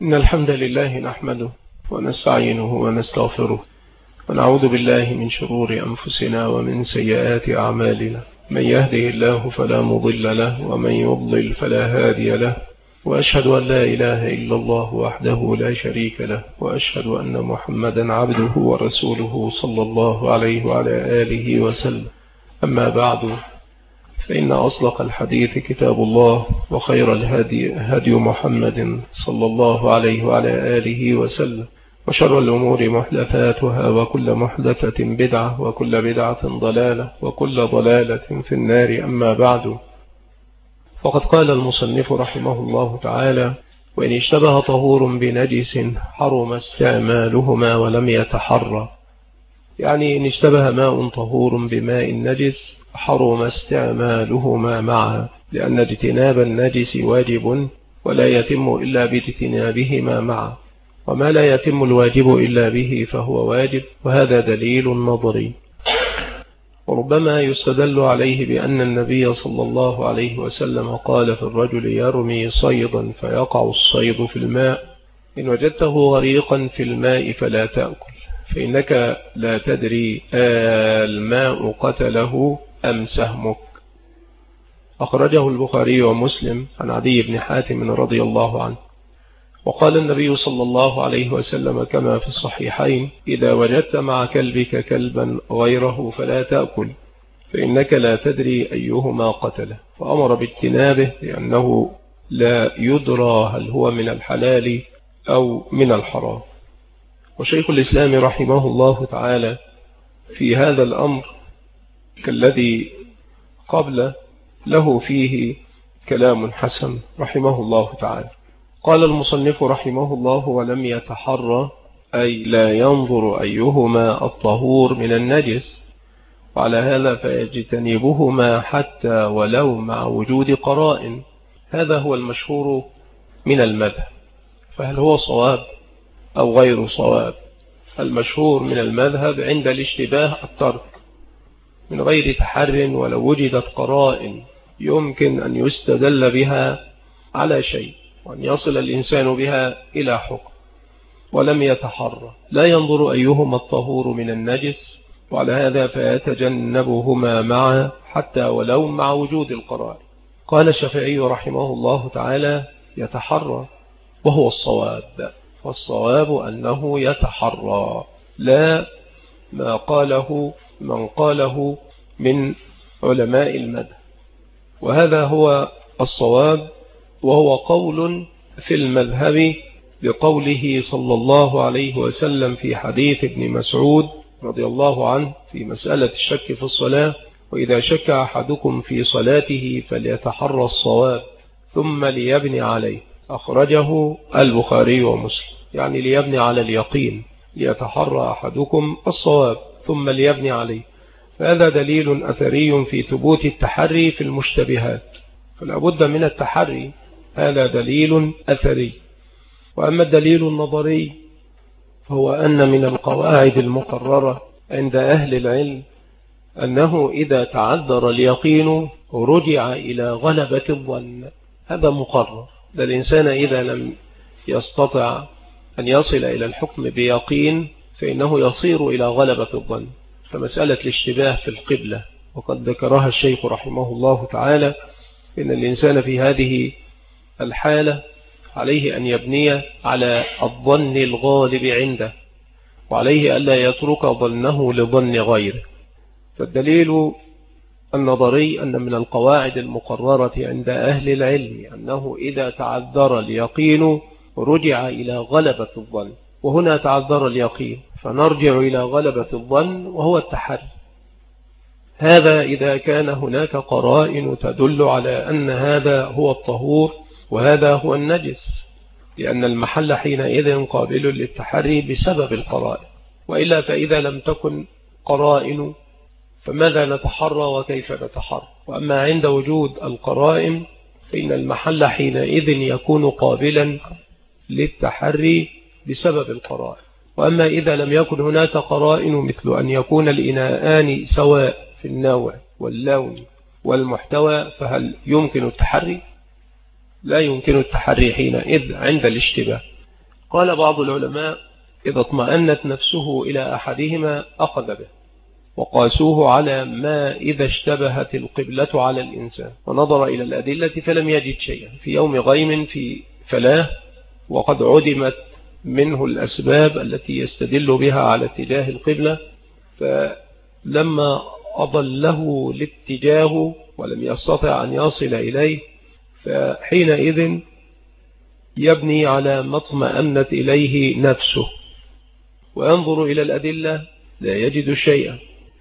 إن الحمد لله نحمده ونستعينه ونستغفره ونعوذ بالله من شرور أنفسنا ومن سيئات أعمالنا. من يهده الله فلا مضل له ومن يضلل فلا هادي له، وأشهد أن لا إله إلا الله وحده لا شريك له، وأشهد أن محمدا عبده ورسوله صلى الله عليه وعلى آله وسلم. أما بعد، فإن أصدق الحديث كتاب الله، وخير الهدي هدي محمد صلى الله عليه وعلى آله وسلم، وشر الأمور محدثاتها، وكل محدثة بدعة، وكل بدعة ضلالة، وكل ضلالة في النار. أما بعد، فقد قال المصنف رحمه الله تعالى: وإن اشتبه طهور بنجس حرم استعمالهما ولم يتحرى. يعني إن اشتبه ماء طهور بماء نجس حرم استعمالهما معا، لأن اجتناب النجس واجب ولا يتم إلا باجتنابهما معا، وما لا يتم الواجب إلا به فهو واجب، وهذا دليل نظري. وربما يستدل عليه بأن النبي صلى الله عليه وسلم قال في الرجل يرمي صيدا فيقع الصيد في الماء: إن وجدته غريقا في الماء فلا تأكل، فإنك لا تدري الماء قتله أم سهمك. أخرجه البخاري ومسلم عن عدي بن حاتم رضي الله عنه. وقال النبي صلى الله عليه وسلم كما في الصحيحين: إذا وجدت مع كلبك كلبا غيره فلا تأكل، فإنك لا تدري أيهما قتله. فأمر باجتنابه لأنه لا يدرى هل هو من الحلال أو من الحرام. وشيخ الإسلام رحمه الله تعالى في هذا الأمر كالذي قبل له فيه كلام حسن رحمه الله تعالى. قال المصنف رحمه الله: ولم يتحرى، أي لا ينظر أيهما الطهور من النجس، وعلى هذا فيجتنبهما حتى ولو مع وجود قرائن. هذا هو المشهور من المذهب، فهل هو صواب أو غير صواب؟ المشهور من المذهب عند الاشتباه الترك من غير تحر، ولو وجدت قرائن يمكن أن يستدل بها على شيء وأن يصل الإنسان بها إلى حكم. ولم يتحرى، لا ينظر أيهما الطهور من النجس، وعلى هذا فيتجنبهما معا حتى ولو مع وجود القرائن. قال الشافعي رحمه الله تعالى: يتحرى، وهو الصواب. والصواب أنه يتحرى، لا ما قاله من قاله من علماء المذهب، وهذا هو الصواب، وهو قول في المذهب بقوله صلى الله عليه وسلم في حديث ابن مسعود رضي الله عنه في مسألة الشك في الصلاة: وإذا شك أحدكم في صلاته فليتحرى الصواب ثم ليبني عليه. أخرجه البخاري ومسلم، يعني ليبني على اليقين، ليتحرى أحدكم الصواب ثم ليبني عليه. فهذا دليل أثري في ثبوت التحري في المشتبهات، فلا بد من التحري، هذا دليل أثري. وأما الدليل النظري فهو أن من القواعد المقررة عند أهل العلم أنه إذا تعذر اليقين رجع إلى غلبة الظن. هذا مقرر، الإنسان إذا لم يستطع أن يصل إلى الحكم بيقين فإنه يصير إلى غلبة الظن. فمسألة الاشتباه في القبلة وقد ذكرها الشيخ رحمه الله تعالى، إن الإنسان في هذه الحالة عليه أن يبني على الظن الغالب عنده، وعليه ألا يترك ظنه لظن غيره. فالدليل النظري أن من القواعد المقررة عند أهل العلم أنه إذا تعذر اليقين رجع إلى غلبة الظن، وهنا تعذر اليقين فنرجع إلى غلبة الظن وهو التحري. هذا إذا كان هناك قرائن تدل على أن هذا هو الطهور وهذا هو النجس، لأن المحل حينئذ قابل للتحري بسبب القرائن. وإلا فإذا لم تكن قرائن فماذا نتحرى وكيف نتحرى؟ وأما عند وجود القرائن فإن المحل حينئذ يكون قابلا للتحري بسبب القرائن. وأما إذا لم يكن هناك قرائن، مثل أن يكون الإناءان سواء في النوع واللون والمحتوى، فهل يمكن التحري؟ لا يمكن التحري حينئذ عند الاشتباه. قال بعض العلماء إذا اطمأنت نفسه إلى أحدهما أخذ به، وقاسوه على ما إذا اشتبهت القبلة على الإنسان، ونظر إلى الأدلة فلم يجد شيئا في يوم غيم في فلاه، وقد عدمت منه الأسباب التي يستدل بها على اتجاه القبلة، فلما أضله الاتجاه ولم يستطع أن يصل إليه، فحينئذ يبني على ما اطمأنت إليه نفسه، وينظر إلى الأدلة لا يجد شيئا،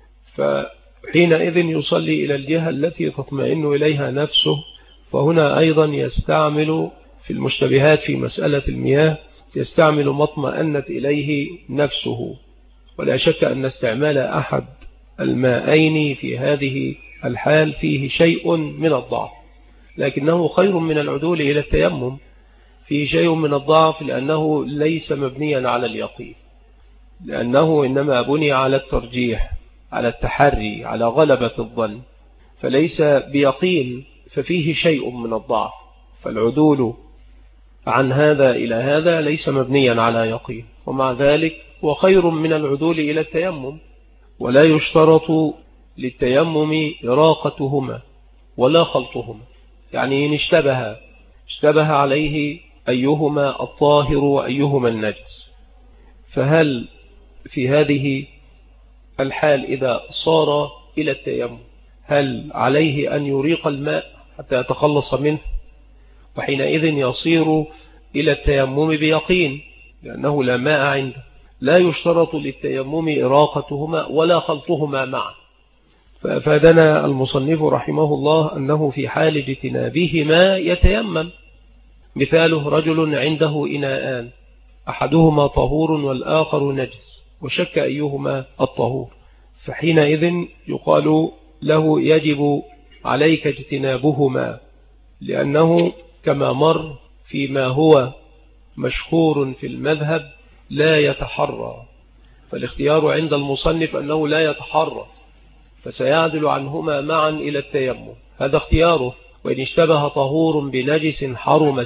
فحينئذ يصلي إلى الجهة التي تطمئن إليها نفسه. فهنا أيضا يستعمل في المشتبهات في مسألة المياه يستعمل ما اطمأنت إليه نفسه. ولا شك أن استعمال أحد الماءين في هذه الحال فيه شيء من الضعف، لكنه خير من العدول إلى التيمم. فيه شيء من الضعف لأنه ليس مبنيا على اليقين، لأنه إنما بني على الترجيح، على التحري، على غلبة الظن، فليس بيقين، ففيه شيء من الضعف. فالعدول عن هذا إلى هذا ليس مبنيا على يقين، ومع ذلك وخير من العدول إلى التيمم. ولا يشترط للتيمم إراقتهما ولا خلطهما، يعني إن اشتبه عليه أيهما الطاهر وأيهما النجس، فهل في هذه الحال إذا صار إلى التيمم هل عليه أن يريق الماء حتى يتخلص منه؟ وحينئذ يصير إلى التيمم بيقين، لأنه لا ماء عنده. لا يشترط للتيمم إراقتهما ولا خلطهما معا. فأفادنا المصنف رحمه الله أنه في حال اجتنابهما يتيمم. مثاله رجل عنده إناءان، أحدهما طهور والآخر نجس، وشك أيهما الطهور، فحينئذ يقال له يجب عليك اجتنابهما، لأنه كما مر فيما هو مشهور في المذهب لا يتحرى. فالاختيار عند المصنف أنه لا يتحرى، فسيعدل عنهما معا إلى التيمم، هذا اختياره. وإن اشتبه طهور بنجس حرم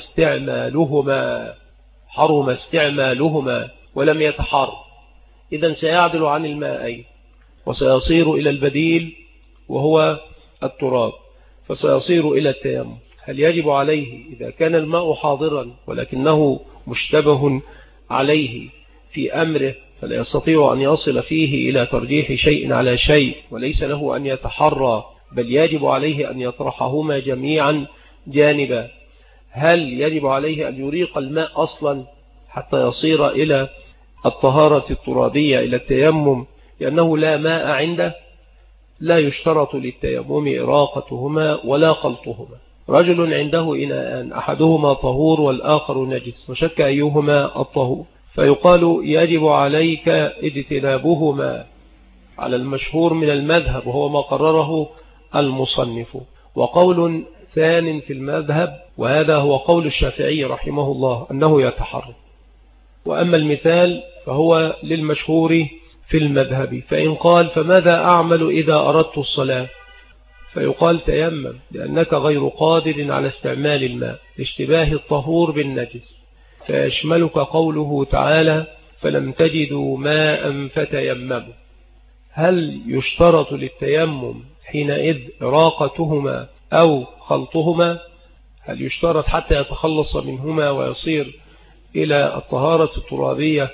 استعمالهما ولم يتحرى، إذن سيعدل عن الماءين وسيصير إلى البديل وهو التراب، فسيصير إلى التيمم. هل يجب عليه إذا كان الماء حاضرا ولكنه مشتبه عليه في أمره فلا يستطيع أن يصل فيه إلى ترجيح شيء على شيء وليس له أن يتحرى، بل يجب عليه أن يطرحهما جميعا جانبا؟ هل يجب عليه أن يريق الماء أصلا حتى يصير إلى الطهارة الترابية إلى التيمم لأنه لا ماء عنده؟ لا يشترط للتيمم إراقتهما ولا خلطهما. رجل عنده إناءان، أحدهما طهور والآخر نجس، وشك أيهما الطهور، فيقال يجب عليك اجتنابهما على المشهور من المذهب، وهو ما قرره المصنف. وقول ثان في المذهب، وهذا هو قول الشافعي رحمه الله، أنه يتحرك. وأما المثال فهو للمشهور في المذهب. فإن قال فماذا أعمل إذا أردت الصلاة؟ فيقال تيمم، لأنك غير قادر على استعمال الماء لاشتباه الطهور بالنجس. فيشملك قوله تعالى فلم تجدوا ماء فتيمموا. هل يشترط للتيمم حينئذ إراقتهما أو خلطهما؟ هل يشترط حتى يتخلص منهما ويصير إلى الطهارة الترابية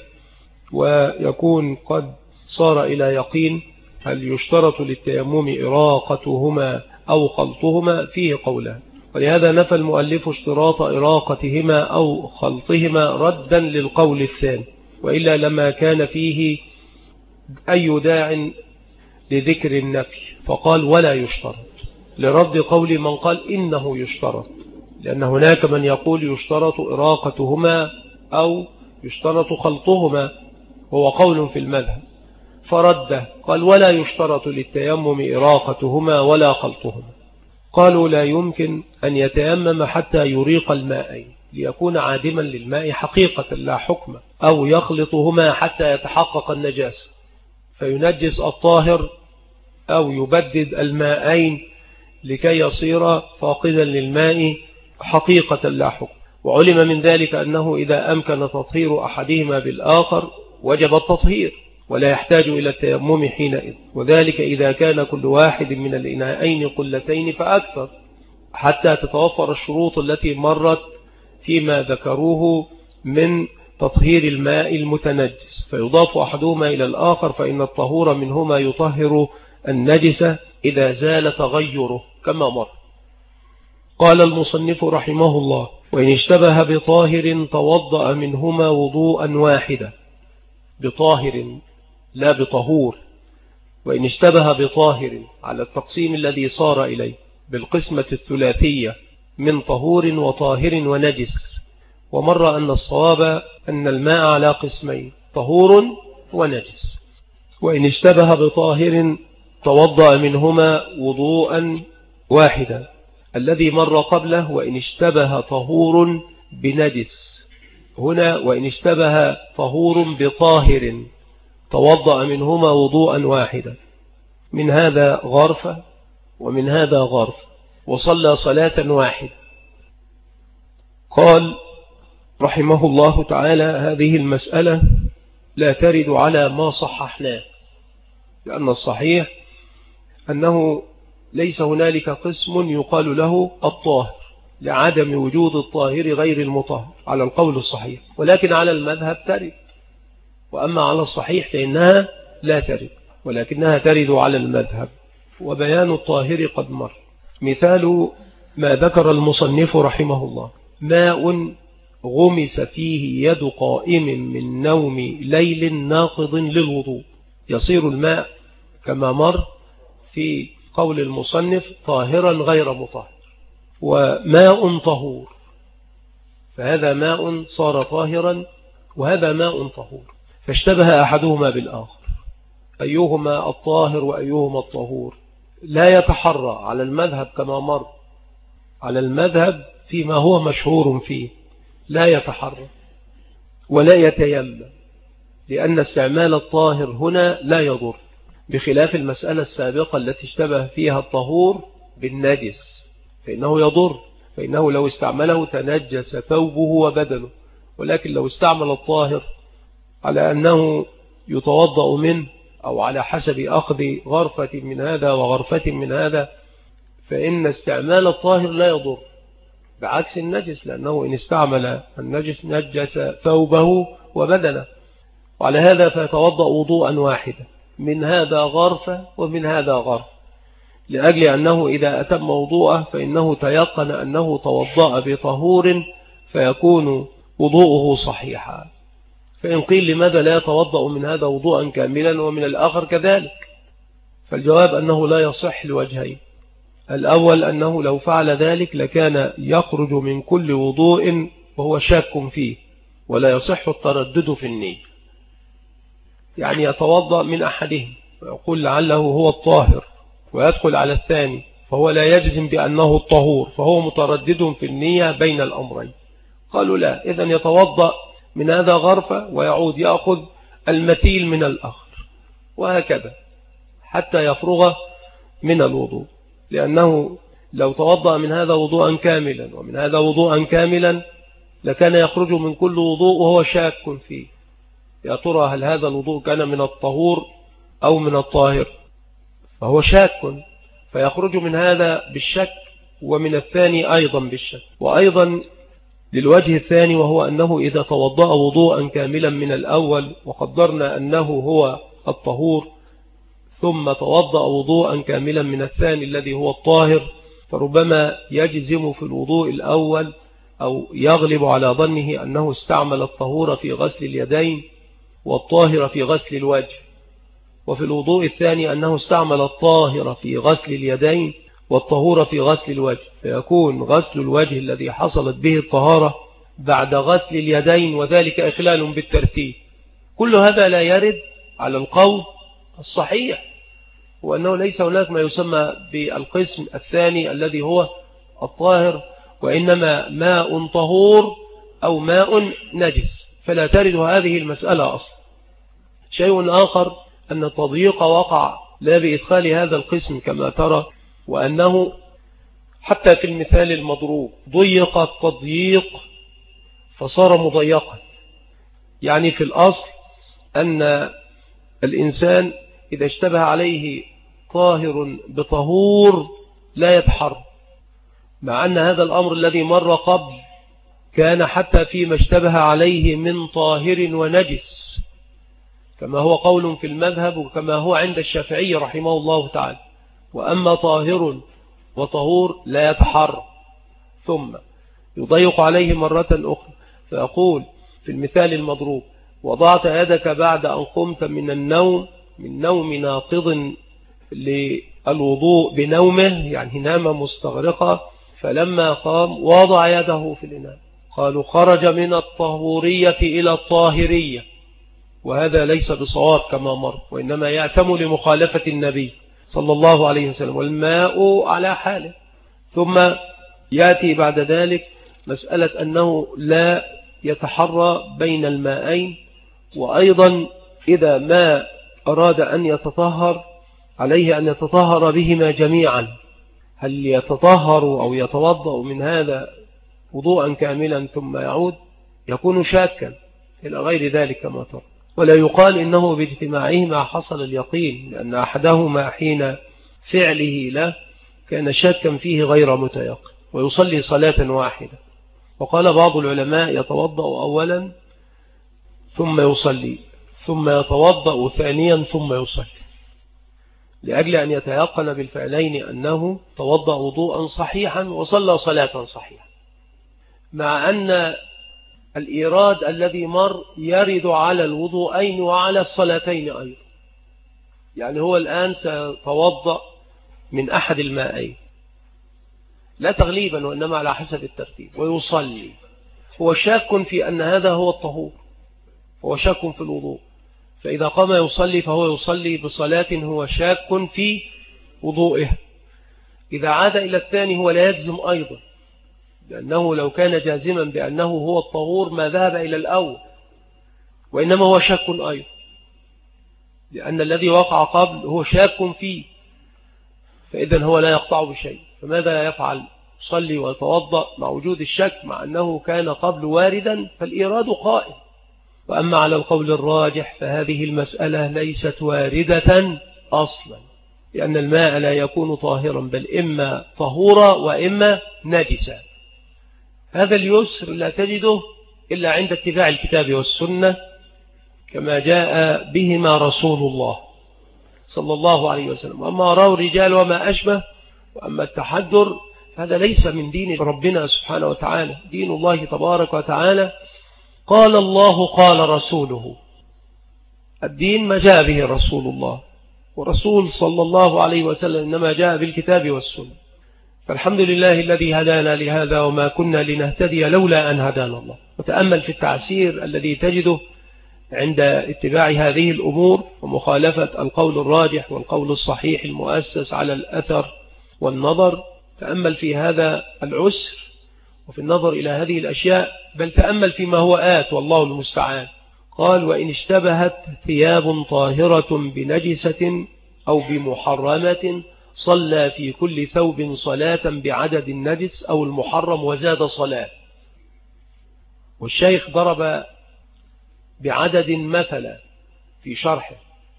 ويكون قد صار إلى يقين؟ هل يشترط للتيمم إراقتهما أو خلطهما؟ فيه قولان، ولهذا نفى المؤلف اشتراط إراقتهما أو خلطهما ردا للقول الثاني، وإلا لما كان فيه أي داع لذكر النفي، فقال ولا يشترط، لرد قول من قال إنه يشترط، لأن هناك من يقول يشترط إراقتهما أو يشترط خلطهما، هو قول في المذهب، فرده قال ولا يشترط للتيمم إراقتهما ولا خلطهما. قالوا لا يمكن أن يتيمم حتى يريق الماءين ليكون عادما للماء حقيقة لا حكم، أو يخلطهما حتى يتحقق النجاسة فينجس الطاهر، أو يبدد الماءين لكي يصير فاقدا للماء حقيقة لا حكم. وعلم من ذلك أنه إذا أمكن تطهير أحدهما بالآخر وجب التطهير ولا يحتاج إلى التيمم حينئذ، وذلك إذا كان كل واحد من الإناءين قلتين فأكثر، حتى تتوفر الشروط التي مرت فيما ذكروه من تطهير الماء المتنجس، فيضاف أحدهما إلى الآخر، فإن الطهور منهما يطهر النجس إذا زال تغيره كما مر. قال المصنف رحمه الله: وإن اشتبه بطاهر توضأ منهما وضوءا واحدا، بطاهر لا بطهور، وإن اشتبه بطاهر على التقسيم الذي صار إليه بالقسمة الثلاثية من طهور وطاهر ونجس. ومر أن الصواب أن الماء على قسمين: طهور ونجس. وإن اشتبه بطاهر توضأ منهما وضوءا واحدا، الذي مر قبله وإن اشتبه طهور بنجس، هنا وإن اشتبه طهور بطاهر توضأ منهما وضوءا واحدا، من هذا غرفة ومن هذا غرفة، وصلى صلاة واحدة. قال رحمه الله تعالى: هذه المسألة لا ترد على ما صححناه، لأن الصحيح أنه ليس هنالك قسم يقال له الطاهر لعدم وجود الطاهر غير المطهر على القول الصحيح، ولكن على المذهب ترد، وأما على الصحيح فإنها لا ترد، ولكنها ترد على المذهب. وبيان الطاهر قد مر. مثال ما ذكر المصنف رحمه الله: ماء غمس فيه يد قائم من نوم ليل ناقض للوضوء، يصير الماء كما مر في قول المصنف طاهرا غير مطهر. وماء طهور، فهذا ماء صار طاهرا وهذا ماء طهور، فاشتبه أحدهما بالآخر، أيهما الطاهر وأيهما الطهور؟ لا يتحرى على المذهب كما مر، على المذهب فيما هو مشهور فيه لا يتحرى ولا يتيمم، لأن استعمال الطاهر هنا لا يضر، بخلاف المسألة السابقة التي اشتبه فيها الطهور بالنجس فإنه يضر، فإنه لو استعمله تنجس ثوبه وبدنه، ولكن لو استعمل الطاهر على أنه يتوضأ منه أو على حسب أخذ غرفة من هذا وغرفة من هذا، فإن استعمال الطاهر لا يضر، بعكس النجس، لأنه إن استعمل النجس نجس ثوبه وبدنه. وعلى هذا فيتوضأ وضوءا واحدا، من هذا غرفة ومن هذا غرفة، لأجل أنه إذا أتم وضوءه فإنه تيقن أنه توضأ بطهور فيكون وضوءه صحيحا. فإن قيل لماذا لا يتوضأ من هذا وضوءا كاملا ومن الآخر كذلك؟ فالجواب أنه لا يصح لوجهين: الأول أنه لو فعل ذلك لكان يخرج من كل وضوء وهو شاك فيه، ولا يصح التردد في النية، يعني يتوضأ من أحدهم ويقول لعله هو الطاهر ويدخل على الثاني فهو لا يجزم بأنه الطهور، فهو متردد في النية بين الأمرين. قالوا لا، إذن يتوضأ من هذا غرفة ويعود يأخذ المثيل من الآخر، وهكذا حتى يفرغ من الوضوء، لأنه لو توضأ من هذا وضوءا كاملا ومن هذا وضوءا كاملا لكان يخرج من كل وضوء وهو شاك فيه، يا ترى هل هذا الوضوء كان من الطهور أو من الطاهر؟ فهو شاك، فيخرج من هذا بالشك ومن الثاني أيضا بالشك. وأيضا للوجه الثاني، وهو أنه إذا توضأ وضوءا كاملا من الأول وقدرنا أنه هو الطهور ثم توضأ وضوءا كاملا من الثاني الذي هو الطاهر، فربما يجزم في الوضوء الأول أو يغلب على ظنه أنه استعمل الطهور في غسل اليدين والطاهر في غسل الوجه، وفي الوضوء الثاني أنه استعمل الطاهر في غسل اليدين والطهور في غسل الوجه، فيكون غسل الوجه الذي حصلت به الطهارة بعد غسل اليدين، وذلك إخلال بالترتيب. كل هذا لا يرد على القول الصحيح، وأنه ليس هناك ما يسمى بالقسم الثاني الذي هو الطاهر، وإنما ماء طهور أو ماء نجس، فلا ترد هذه المسألة أصلا. شيء آخر أن التضييق وقع لا بإدخال هذا القسم كما ترى، وأنه حتى في المثال المضروب ضيق التضييق فصار مضيقا. يعني في الأصل أن الإنسان إذا اشتبه عليه طاهر بطهور لا يتحرم، مع أن هذا الأمر الذي مر قبل كان حتى فيما اشتبه عليه من طاهر ونجس، كما هو قول في المذهب وكما هو عند الشافعي رحمه الله تعالى. وأما طاهر وطهور لا يتحرم، ثم يضيق عليه مرة أخرى فيقول في المثال المضروب: وضعت يدك بعد أن قمت من النوم من نوم ناقض للوضوء بنومه، يعني نام مستغرقة، فلما قام وضع يده في الإناء. قالوا خرج من الطهورية إلى الطاهرية، وهذا ليس بصواب كما مر، وإنما يأتم لمخالفة النبي صلى الله عليه وسلم، والماء على حاله. ثم يأتي بعد ذلك مسألة أنه لا يتحرى بين الماءين، وأيضا إذا ما أراد أن يتطهر عليه أن يتطهر بهما جميعا. هل يتطهر أو يتوضأ من هذا وضوءا كاملا ثم يعود؟ يكون شاكا إلى غير ذلك كما ترى. ولا يقال إنه باجتماعهما حصل اليقين، لأن أحدهما حين فعله له كان شاكا فيه غير متيقن، ويصلي صلاة واحدة. وقال بعض العلماء يتوضأ أولا ثم يصلي، ثم يتوضأ ثانيا ثم يصلي، لأجل أن يتيقن بالفعلين أنه توضأ وضوءا صحيحا وصلى صلاة صحيحة، مع أن الإيراد الذي مر يرد على الوضوءين وعلى الصلاتين أيضا. يعني هو الآن سيتوضأ من أحد المائين لا تغليبا وإنما على حسب الترتيب، ويصلي. هو شاك في أن هذا هو الطهور، هو شاك في الوضوء، فإذا قام يصلي فهو يصلي بصلاة هو شاك في وضوئه. إذا عاد إلى الثاني هو لا يجزم أيضا، لأنه لو كان جازما بأنه هو الطهور ما ذهب إلى الأول، وإنما هو شاك أيضا، لأن الذي وقع قبل هو شاك فيه، فإذا هو لا يقطع بشيء. فماذا يفعل؟ يصلي ويتوضأ مع وجود الشك، مع أنه كان قبل واردا، فالإيراد قائم. وأما على القول الراجح فهذه المسألة ليست واردة أصلا، لأن الماء لا يكون طاهرا، بل إما طهورا وإما نجسا. هذا اليسر لا تجده إلا عند اتباع الكتاب والسنة كما جاء بهما رسول الله صلى الله عليه وسلم. وأما رأوا الرجال وما أشبه، وأما التحدر هذا ليس من دين ربنا سبحانه وتعالى. دين الله تبارك وتعالى قال الله قال رسوله، الدين ما جاء به رسول الله، ورسول صلى الله عليه وسلم إنما جاء بالكتاب والسنة. فالحمد لله الذي هدانا لهذا وما كنا لنهتدي لولا أن هدانا الله. وتأمل في التعسير الذي تجده عند اتباع هذه الأمور ومخالفة القول الراجح والقول الصحيح المؤسس على الأثر والنظر. تأمل في هذا العسر وفي النظر إلى هذه الأشياء، بل تأمل فيما هو آت والله المستعان. قال: وإن اشتبهت ثياب طاهرة بنجسة أو بمحرمة صلى في كل ثوب صلاة بعدد النجس أو المحرم وزاد صلاة. والشيخ ضرب بعدد مثلا في شرحه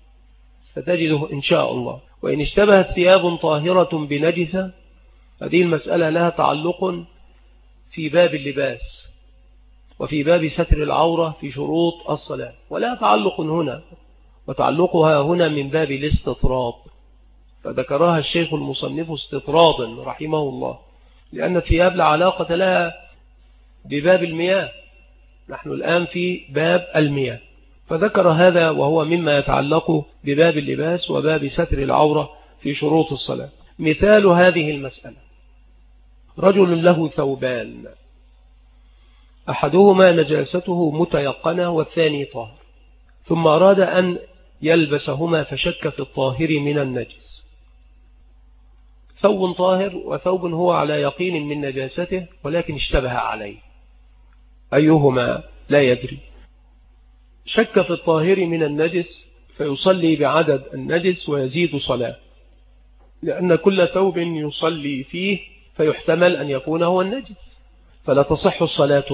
ستجده إن شاء الله. وإن اشتبهت ثياب طاهرة بنجسة، هذه المسألة لها تعلق في باب اللباس وفي باب ستر العورة في شروط الصلاة، ولا تعلق هنا، وتعلقها هنا من باب الاستطراد، فذكرها الشيخ المصنف استطرادا رحمه الله، لأن الثياب لا علاقة لها بباب المياه، نحن الآن في باب المياه، فذكر هذا وهو مما يتعلق بباب اللباس وباب ستر العورة في شروط الصلاة. مثال هذه المسألة: رجل له ثوبان، أحدهما نجاسته متيقنة والثاني طاهر، ثم أراد أن يلبسهما فشك في الطاهر من النجس. ثوب طاهر وثوب هو على يقين من نجاسته ولكن اشتبه عليه، أيهما لا يدري. شك في الطاهر من النجس فيصلي بعدد النجس ويزيد صلاة، لأن كل ثوب يصلي فيه فيحتمل أن يكون هو النجس، فلا تصح الصلاة به.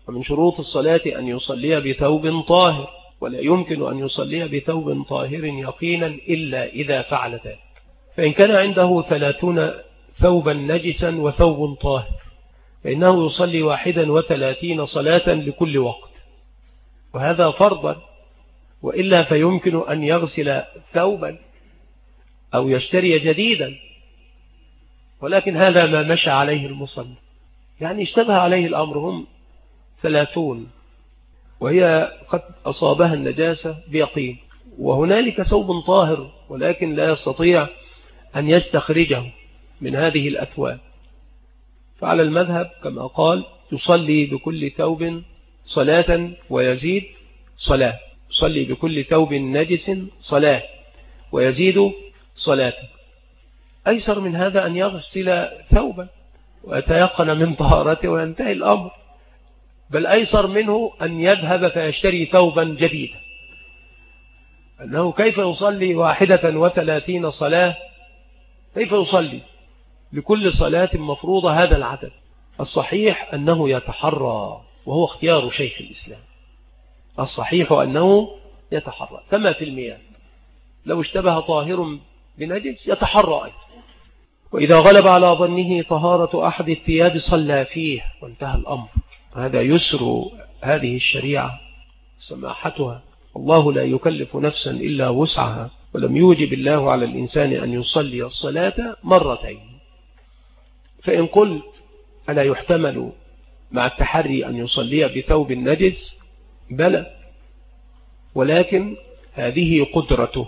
ومن شروط الصلاة أن يصلي بثوب طاهر، ولا يمكن أن يصلي بثوب طاهر يقينا إلا إذا فعل ذلك. فإن كان عنده 30 ثوبا نجسا وثوب طاهر فإنه يصلي 31 صلاة لكل وقت، وهذا فرضا، وإلا فيمكن أن يغسل ثوبا أو يشتري جديدا، ولكن هذا ما مشى عليه المصلي، يعني اشتبه عليه الأمر. هم 30 وهي قد أصابها النجاسة بيقين، وهنالك ثوب طاهر ولكن لا يستطيع أن يستخرجه من هذه الأثواب، فعلى المذهب كما قال يصلي بكل ثوب صلاة ويزيد صلاة، يصلي بكل ثوب نجس صلاة ويزيد صلاة. أيسر من هذا أن يغسل ثوبا ويتيقن من طهارته وينتهي الأمر، بل أيسر منه أن يذهب فيشتري ثوبا جديدا، أنه كيف يصلي 31 صلاة؟ كيف يصلي لكل صلاة مفروضة هذا العدد؟ الصحيح أنه يتحرى، وهو اختيار شيخ الإسلام. الصحيح أنه يتحرى كما في المياه، لو اشتبه طاهر بنجس يتحرى أيضا، وإذا غلب على ظنه طهارة أحد الثياب صلى فيه وانتهى الأمر. هذا يسر هذه الشريعة سماحتها، الله لا يكلف نفسا إلا وسعها، ولم يوجب الله على الإنسان أن يصلي الصلاة مرتين. فإن قلت ألا يحتمل مع التحري أن يصلي بثوب النجس؟ بلى، ولكن هذه قدرته،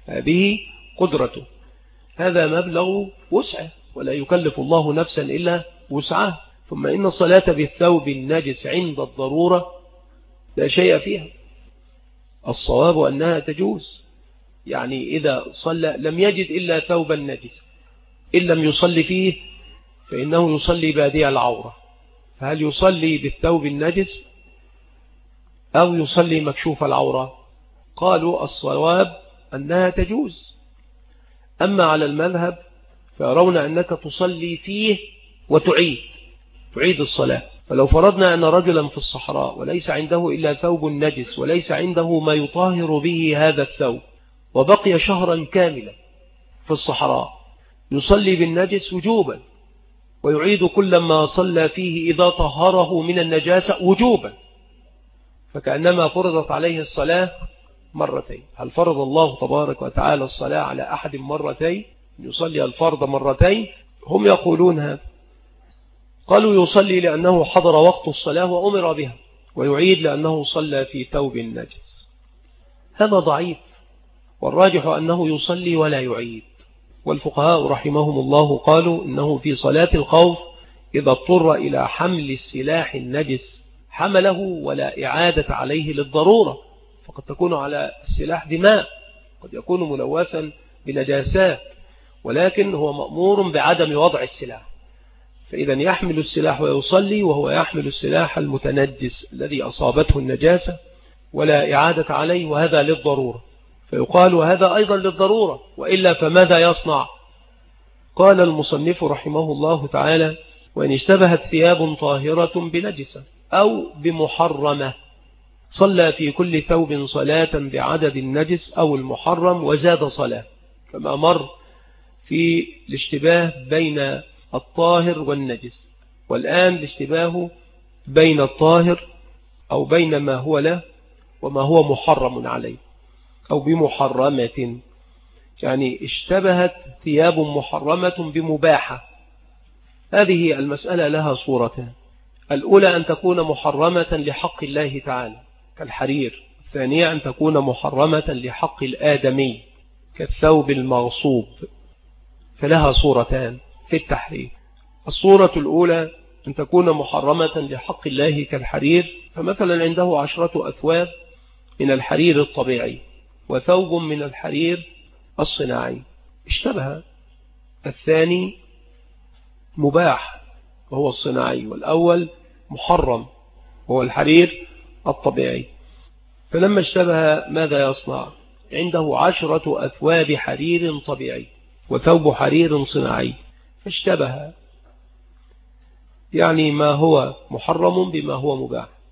هذا مبلغ وسعه، ولا يكلف الله نفسا إلا وسعها. ثم إن الصلاة بالثوب النجس عند الضرورة لا شيء فيها، الصواب أنها تجوز، يعني إذا صلى لم يجد إلا ثوبا نجس إن لم يصلي فيه فإنه يصلي بادي العورة، فهل يصلي بالثوب النجس أو يصلي مكشوف العورة؟ قالوا الصواب أنها تجوز. أما على المذهب فيرون أنك تصلي فيه وتعيد الصلاة. فلو فرضنا أن رجلا في الصحراء وليس عنده إلا ثوب نجس وليس عنده ما يطهر به هذا الثوب، وبقي شهرا كاملا في الصحراء، يصلي بالنجس وجوبا ويعيد كل ما صلى فيه إذا طهره من النجاسة وجوبا، فكأنما فرضت عليه الصلاة مرتين. هل فرض الله تبارك وتعالى الصلاة على أحد مرتين؟ يصلي الفرض مرتين؟ هم يقولون هذا. قالوا يصلي لأنه حضر وقت الصلاة وأمر بها، ويعيد لأنه صلى في ثوب النجس. هذا ضعيف، والراجح أنه يصلي ولا يعيد. والفقهاء رحمهم الله قالوا إنه في صلاة الخوف إذا اضطر إلى حمل السلاح النجس حمله ولا إعادة عليه للضرورة، فقد تكون على السلاح دماء، قد يكون ملوثا بنجاسات، ولكن هو مأمور بعدم وضع السلاح، فإذا يحمل السلاح ويصلي وهو يحمل السلاح المتنجس الذي أصابته النجاسة ولا إعادة عليه، وهذا للضرورة. فيقال هذا أيضا للضرورة، وإلا فماذا يصنع؟ قال المصنف رحمه الله تعالى: وإن اشتبهت ثياب طاهرة بنجسة أو بمحرمة صلى في كل ثوب صلاة بعدد النجس أو المحرم وزاد صلاة، كما مر في الاشتباه بين الطاهر والنجس. والآن الاشتباه بين الطاهر أو بين ما هو له وما هو محرم عليه أو بمحرمة، يعني اشتبهت ثياب محرمة بمباحة. هذه المسألة لها صورتان: الأولى أن تكون محرمة لحق الله تعالى كالحرير، الثانية أن تكون محرمة لحق الآدمي كالثوب المغصوب، فلها صورتان في التحريم. الصورة الأولى أن تكون محرمة لحق الله كالحرير، فمثلا عنده 10 أثواب من الحرير الطبيعي وثوب من الحرير الصناعي، اشتبه. الثاني مباح وهو الصناعي، والأول محرم وهو الحرير الطبيعي. فلما اشتبه ماذا يصنع؟ عنده 10 أثواب حرير طبيعي وثوب حرير صناعي، فاشتبه، يعني ما هو محرم بما هو مباح،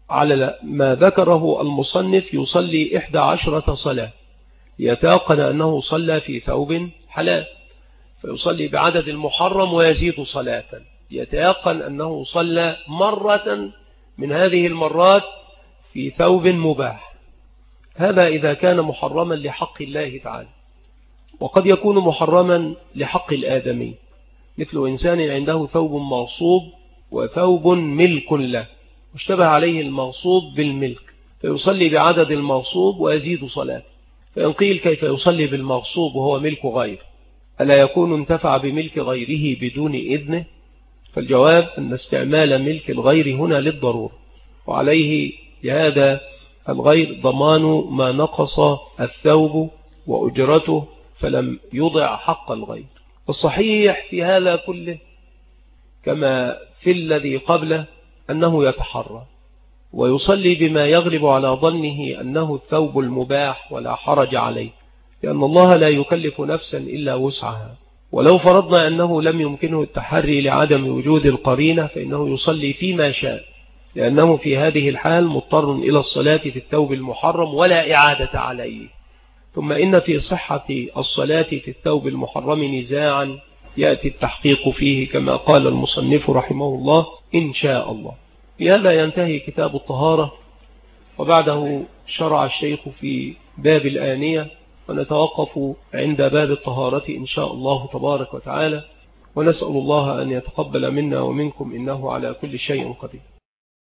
على ما ذكره المصنف يصلي 11 صلاة، يتيقن أنه صلى في ثوب حلال، فيصلي بعدد المحرم ويزيد صلاة، يتيقن أنه صلى مرة من هذه المرات في ثوب مباح. هذا إذا كان محرما لحق الله تعالى. وقد يكون محرما لحق الآدمي، مثل إنسان عنده ثوب مغصوب وثوب ملك له، واشتبه عليه المغصوب بالملك، فيصلي بعدد المغصوب ويزيد صلاة. فإن قيل كيف يصلي بالمغصوب وهو ملك غير؟ ألا يكون انتفع بملك غيره بدون إذنه؟ فالجواب أن استعمال ملك الغير هنا للضرورة، وعليه لهذا الغير ضمان ما نقص الثوب وأجرته فلم يضع حق الغير. الصحيح في هذا كله كما في الذي قبله أنه يتحرى ويصلي بما يغلب على ظنه أنه الثوب المباح ولا حرج عليه، لأن الله لا يكلف نفسا إلا وسعها. ولو فرضنا أنه لم يمكنه التحري لعدم وجود القرينة فإنه يصلي فيما شاء، لأنه في هذه الحال مضطر إلى الصلاة في الثوب المحرم ولا إعادة عليه. ثم إن في صحة الصلاة في الثوب المحرم نزاعا يأتي التحقيق فيه كما قال المصنف رحمه الله إن شاء الله. بهذا ينتهي كتاب الطهارة، وبعده شرع الشيخ في باب الآنية، ونتوقف عند باب الطهارة إن شاء الله تبارك وتعالى، ونسأل الله أن يتقبل منا ومنكم إنه على كل شيء قدير.